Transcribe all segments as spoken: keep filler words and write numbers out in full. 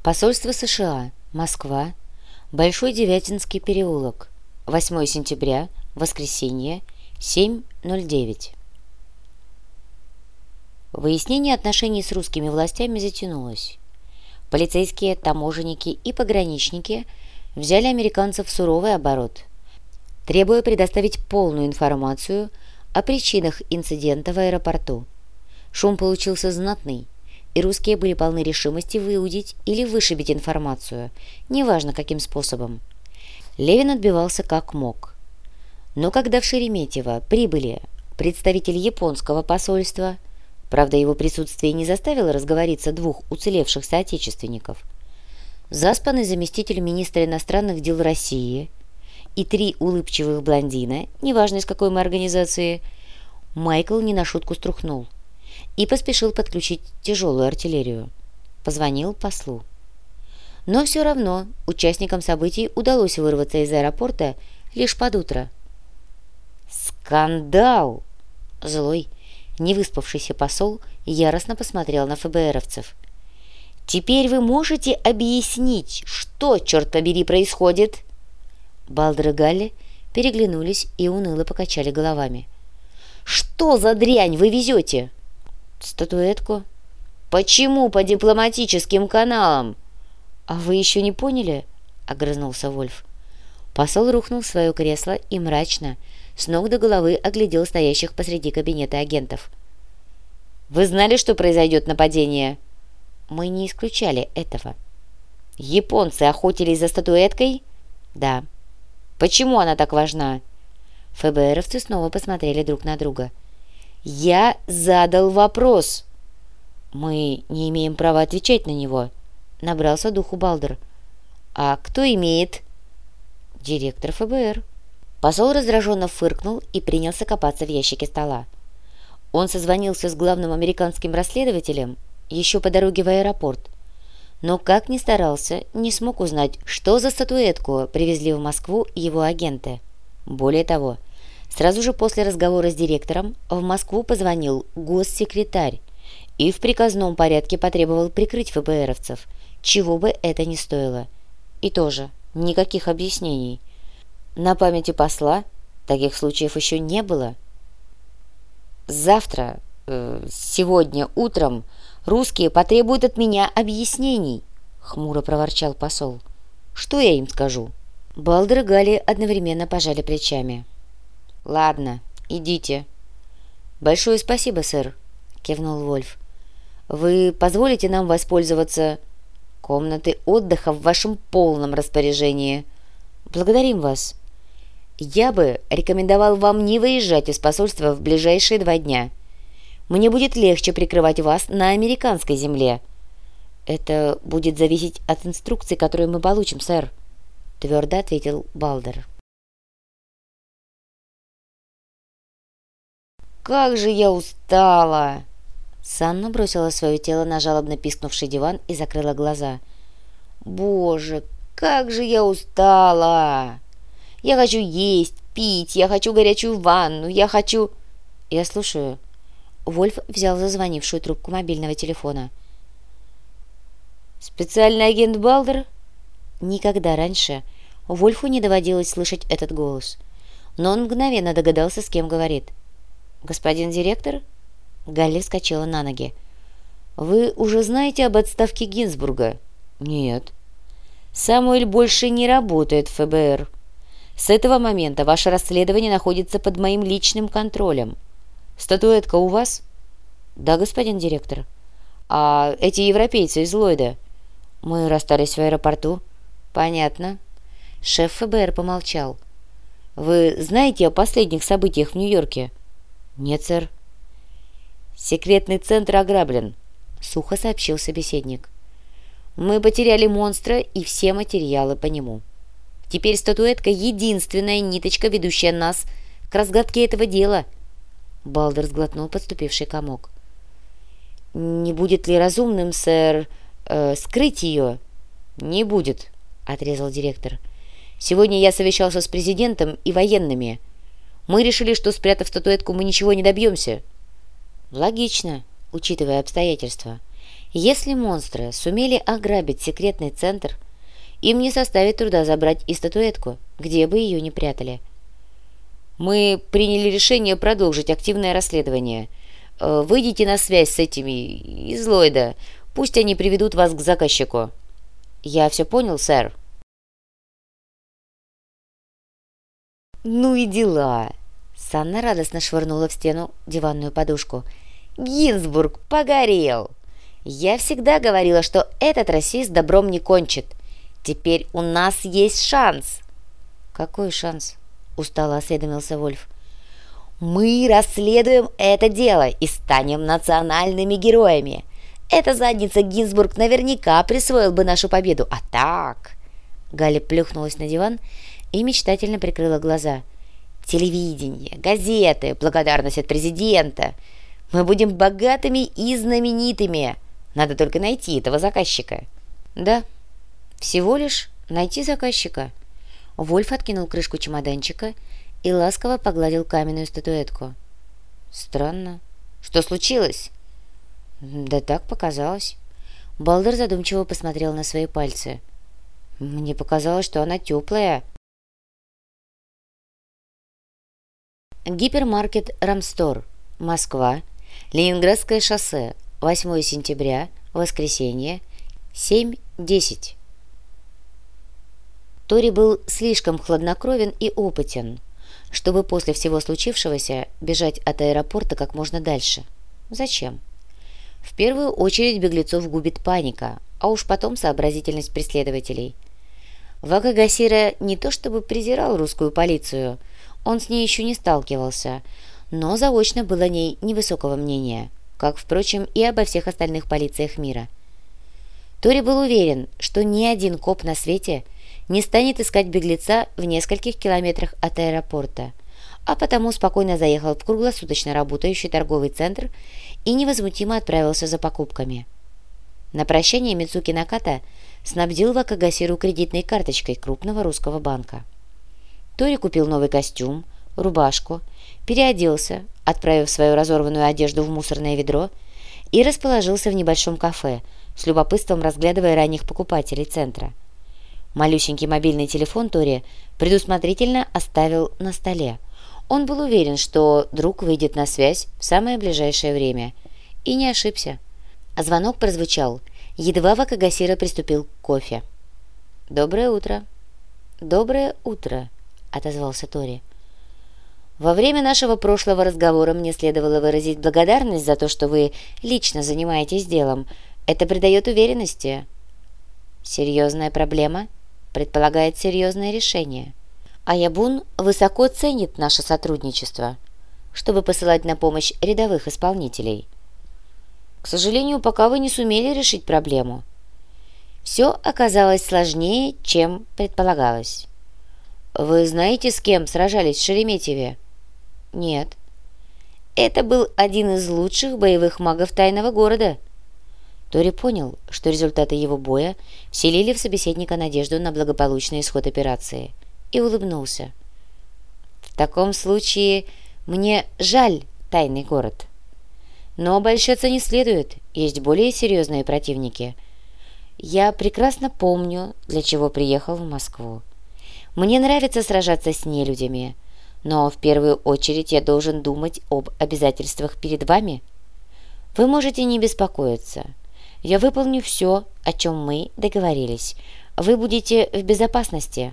Посольство США, Москва, Большой Девятинский переулок, восьмое сентября, воскресенье, семь ноль девять. Выяснение отношений с русскими властями затянулось. Полицейские, таможенники и пограничники взяли американцев в суровый оборот, требуя предоставить полную информацию о причинах инцидента в аэропорту. Шум получился знатный, и русские были полны решимости выудить или вышибить информацию, неважно каким способом. Левин отбивался как мог. Но когда в Шереметьево прибыли представитель японского посольства, правда, его присутствие не заставило разговориться двух уцелевших соотечественников, заспанный заместитель министра иностранных дел России и три улыбчивых блондина, неважно из какой мы организации, Майкл не на шутку струхнул и поспешил подключить тяжелую артиллерию. Позвонил послу. Но все равно участникам событий удалось вырваться из аэропорта лишь под утро. «Скандал!» Злой, невыспавшийся посол яростно посмотрел на ФБРовцев. «Теперь вы можете объяснить, что, черт побери, происходит?» Балдер и Галли переглянулись и уныло покачали головами. «Что за дрянь вы везете?» «Статуэтку». «Почему по дипломатическим каналам?» «А вы еще не поняли?» — огрызнулся Вольф. Посол рухнул в свое кресло и мрачно, с ног до головы оглядел стоящих посреди кабинета агентов. «Вы знали, что произойдет нападение?» «Мы не исключали этого». «Японцы охотились за статуэткой?» «Да». «Почему она так важна?» ФБРовцы снова посмотрели друг на друга. «Я задал вопрос!» «Мы не имеем права отвечать на него», — набрался духу Балдер. «А кто имеет?» «Директор ФБР». Посол раздраженно фыркнул и принялся копаться в ящике стола. Он созвонился с главным американским расследователем еще по дороге в аэропорт, но, как ни старался, не смог узнать, что за статуэтку привезли в Москву его агенты. Более того, сразу же после разговора с директором в Москву позвонил госсекретарь и в приказном порядке потребовал прикрыть ФБРовцев, чего бы это ни стоило. И тоже никаких объяснений. На памяти посла таких случаев еще не было. «Завтра, э, сегодня утром русские потребуют от меня объяснений», — хмуро проворчал посол. «Что я им скажу?» Балдер и Галли одновременно пожали плечами. «Ладно, идите». «Большое спасибо, сэр», — кивнул Вольф. «Вы позволите нам воспользоваться...» «Комнаты отдыха в вашем полном распоряжении». «Благодарим вас». «Я бы рекомендовал вам не выезжать из посольства в ближайшие два дня. Мне будет легче прикрывать вас на американской земле». «Это будет зависеть от инструкций, которые мы получим, сэр», — твердо ответил Балдер. «Как же я устала!» Санна бросила свое тело на жалобно пискнувший диван и закрыла глаза. «Боже, как же я устала! Я хочу есть, пить, я хочу горячую ванну, я хочу...» «Я слушаю». Вольф взял зазвонившую трубку мобильного телефона. «Специальный агент Балдер?» Никогда раньше Вольфу не доводилось слышать этот голос, но он мгновенно догадался, с кем говорит. «Господин директор?» Галли вскочила на ноги. «Вы уже знаете об отставке Гинзбурга?» «Нет». «Самуэль больше не работает в ФБР. С этого момента ваше расследование находится под моим личным контролем. Статуэтка у вас?» «Да, господин директор». «А эти европейцы из Ллойда?» «Мы расстались в аэропорту». «Понятно». Шеф ФБР помолчал. «Вы знаете о последних событиях в Нью-Йорке?» «Нет, сэр». «Секретный центр ограблен», — сухо сообщил собеседник. «Мы потеряли монстра и все материалы по нему. Теперь статуэтка — единственная ниточка, ведущая нас к разгадке этого дела». Балдер сглотнул подступивший комок. «Не будет ли разумным, сэр, э, скрыть ее?» «Не будет», — отрезал директор. «Сегодня я совещался с президентом и военными. Мы решили, что, спрятав статуэтку, мы ничего не добьемся». «Логично, учитывая обстоятельства. Если монстры сумели ограбить секретный центр, им не составит труда забрать и статуэтку, где бы ее ни прятали. «Мы приняли решение продолжить активное расследование. Выйдите на связь с этими из Ллойда. Пусть они приведут вас к заказчику». «Я все понял, сэр». «Ну и дела!» Санна радостно швырнула в стену диванную подушку. «Гинзбург погорел! Я всегда говорила, что этот расист добром не кончит. Теперь у нас есть шанс». «Какой шанс?» — устало осведомился Вольф. «Мы расследуем это дело и станем национальными героями. Эта задница Гинзбург наверняка присвоил бы нашу победу. А так...» Галя плюхнулась на диван и мечтательно прикрыла глаза. «Телевидение, газеты, благодарность от президента. Мы будем богатыми и знаменитыми. Надо только найти этого заказчика». «Да, всего лишь найти заказчика». Вольф откинул крышку чемоданчика и ласково погладил каменную статуэтку. «Странно. Что случилось?» «Да так показалось». Балдер задумчиво посмотрел на свои пальцы. «Мне показалось, что она теплая». Гипермаркет «Рамстор», Москва, Ленинградское шоссе, восьмое сентября, воскресенье, семь десять. Тори был слишком хладнокровен и опытен, чтобы после всего случившегося бежать от аэропорта как можно дальше. Зачем? В первую очередь беглецов губит паника, а уж потом сообразительность преследователей. Вака Гасира не то чтобы презирал русскую полицию, он с ней еще не сталкивался, но заочно был о ней невысокого мнения, как, впрочем, и обо всех остальных полициях мира. Тори был уверен, что ни один коп на свете не станет искать беглеца в нескольких километрах от аэропорта, а потому спокойно заехал в круглосуточно работающий торговый центр и невозмутимо отправился за покупками. На прощание Мицуки Наката снабдил Вакагасиру кредитной карточкой крупного русского банка. Тори купил новый костюм, рубашку, переоделся, отправив свою разорванную одежду в мусорное ведро, и расположился в небольшом кафе, с любопытством разглядывая ранних покупателей центра. Малюсенький мобильный телефон Тори предусмотрительно оставил на столе. Он был уверен, что друг выйдет на связь в самое ближайшее время. И не ошибся. А звонок прозвучал, едва Вакагасира приступил к кофе. «Доброе утро». «Доброе утро», — отозвался Тори. «Во время нашего прошлого разговора мне следовало выразить благодарность за то, что вы лично занимаетесь делом. Это придает уверенности». «Серьезная проблема предполагает серьезное решение. Аябун высоко ценит наше сотрудничество, чтобы посылать на помощь рядовых исполнителей. К сожалению, пока вы не сумели решить проблему. Все оказалось сложнее, чем предполагалось. Вы знаете, с кем сражались в Шереметьеве?» «Нет». «Это был один из лучших боевых магов тайного города». Тори понял, что результаты его боя вселили в собеседника надежду на благополучный исход операции, и улыбнулся. «В таком случае мне жаль тайный город. Но обольщаться не следует, есть более серьезные противники. Я прекрасно помню, для чего приехал в Москву. Мне нравится сражаться с нелюдями, но в первую очередь я должен думать об обязательствах перед вами. Вы можете не беспокоиться. Я выполню все, о чем мы договорились. Вы будете в безопасности».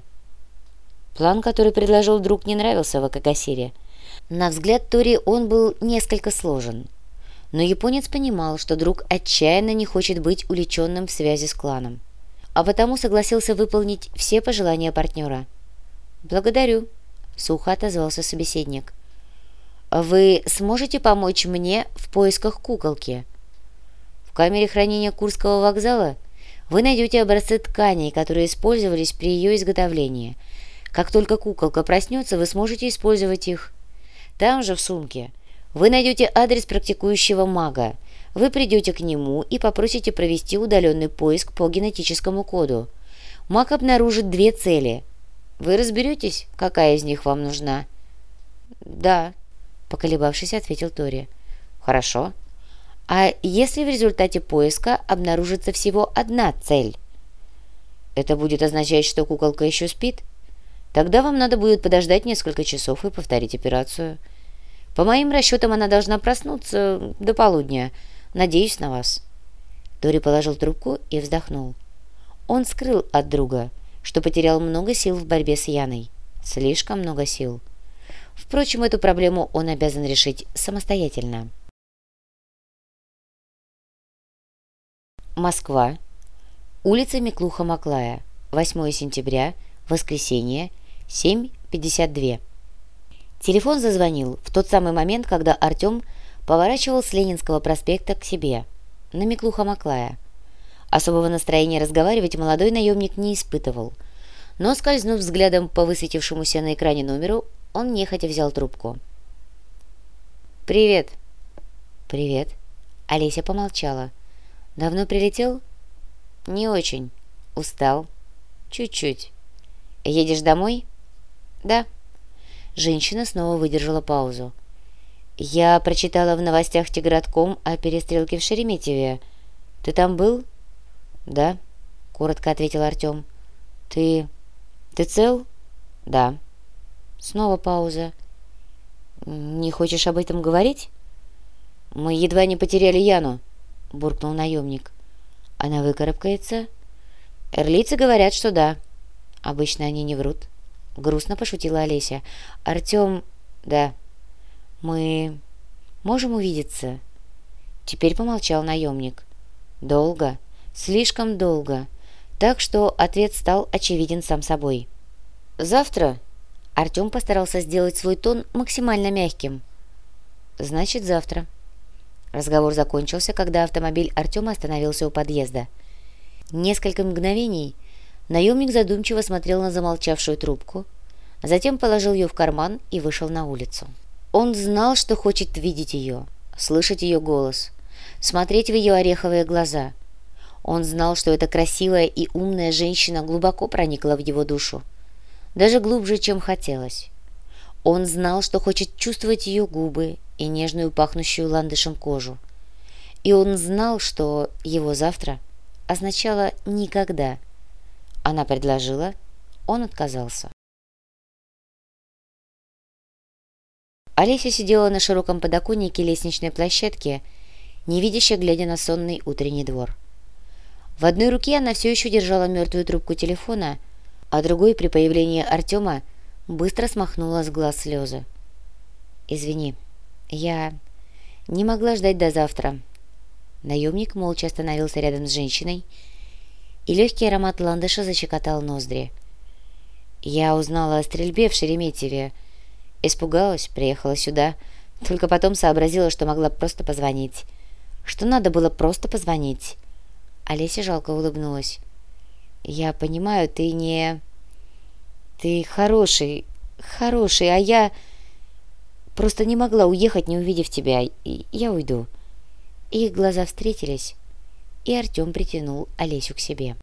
План, который предложил друг, не нравился Вакагасире. На взгляд Тори он был несколько сложен. Но японец понимал, что друг отчаянно не хочет быть уличенным в связи с кланом, а потому согласился выполнить все пожелания партнера. «Благодарю», — сухо отозвался собеседник. «Вы сможете помочь мне в поисках куколки?» В камере хранения Курского вокзала вы найдете образцы тканей, которые использовались при ее изготовлении. Как только куколка проснется, вы сможете использовать их. Там же, в сумке, вы найдете адрес практикующего мага. Вы придете к нему и попросите провести удаленный поиск по генетическому коду. Маг обнаружит две цели. Вы разберетесь, какая из них вам нужна?» «Да», — поколебавшись, ответил Тори. «Хорошо. А если в результате поиска обнаружится всего одна цель? Это будет означать, что куколка еще спит? Тогда вам надо будет подождать несколько часов и повторить операцию. По моим расчетам, она должна проснуться до полудня. Надеюсь на вас». Тори положил трубку и вздохнул. Он скрыл от друга, что потерял много сил в борьбе с Яной. Слишком много сил. Впрочем, эту проблему он обязан решить самостоятельно. Москва. Улица Миклуха-Маклая. восьмое сентября. Воскресенье. семь пятьдесят два. Телефон зазвонил в тот самый момент, когда Артем поворачивал с Ленинского проспекта к себе, на Миклуха-Маклая. Особого настроения разговаривать молодой наемник не испытывал, но, скользнув взглядом по высветившемуся на экране номеру, он нехотя взял трубку. «Привет». «Привет». Олеся помолчала. «Давно прилетел?» «Не очень. Устал. Чуть-чуть. Едешь домой?» «Да». Женщина снова выдержала паузу. «Я прочитала в новостях Тигратком о перестрелке в Шереметьеве. Ты там был?» «Да», — коротко ответил Артем. «Ты... ты цел?» «Да». Снова пауза. «Не хочешь об этом говорить?» «Мы едва не потеряли Яну», — буркнул наемник. «Она выкарабкается?» «Эрлийцы говорят, что да. Обычно они не врут», — грустно пошутила Олеся. «Артем...» «Да». «Мы... можем увидеться?» Теперь помолчал наемник. «Долго. Слишком долго. Так что ответ стал очевиден сам собой». «Завтра?» Артем постарался сделать свой тон максимально мягким. «Значит, завтра». Разговор закончился, когда автомобиль Артема остановился у подъезда. Несколько мгновений наемник задумчиво смотрел на замолчавшую трубку, затем положил ее в карман и вышел на улицу. Он знал, что хочет видеть ее, слышать ее голос, смотреть в ее ореховые глаза. Он знал, что эта красивая и умная женщина глубоко проникла в его душу, даже глубже, чем хотелось. Он знал, что хочет чувствовать ее губы и нежную пахнущую ландышем кожу. И он знал, что его завтра означало «никогда». Она предложила, он отказался. Олеся сидела на широком подоконнике лестничной площадки, невидяще глядя на сонный утренний двор. В одной руке она все еще держала мертвую трубку телефона, а другой при появлении Артема быстро смахнула с глаз слезы. «Извини, я не могла ждать до завтра». Наемник молча остановился рядом с женщиной, и легкий аромат ландыша защекотал ноздри. «Я узнала о стрельбе в Шереметьеве. Испугалась, приехала сюда, только потом сообразила, что могла просто позвонить. Что надо было просто позвонить». Олеся жалко улыбнулась. «Я понимаю, ты не... ты хороший, хороший, а я просто не могла уехать, не увидев тебя. И я уйду». Их глаза встретились, и Артем притянул Олесю к себе.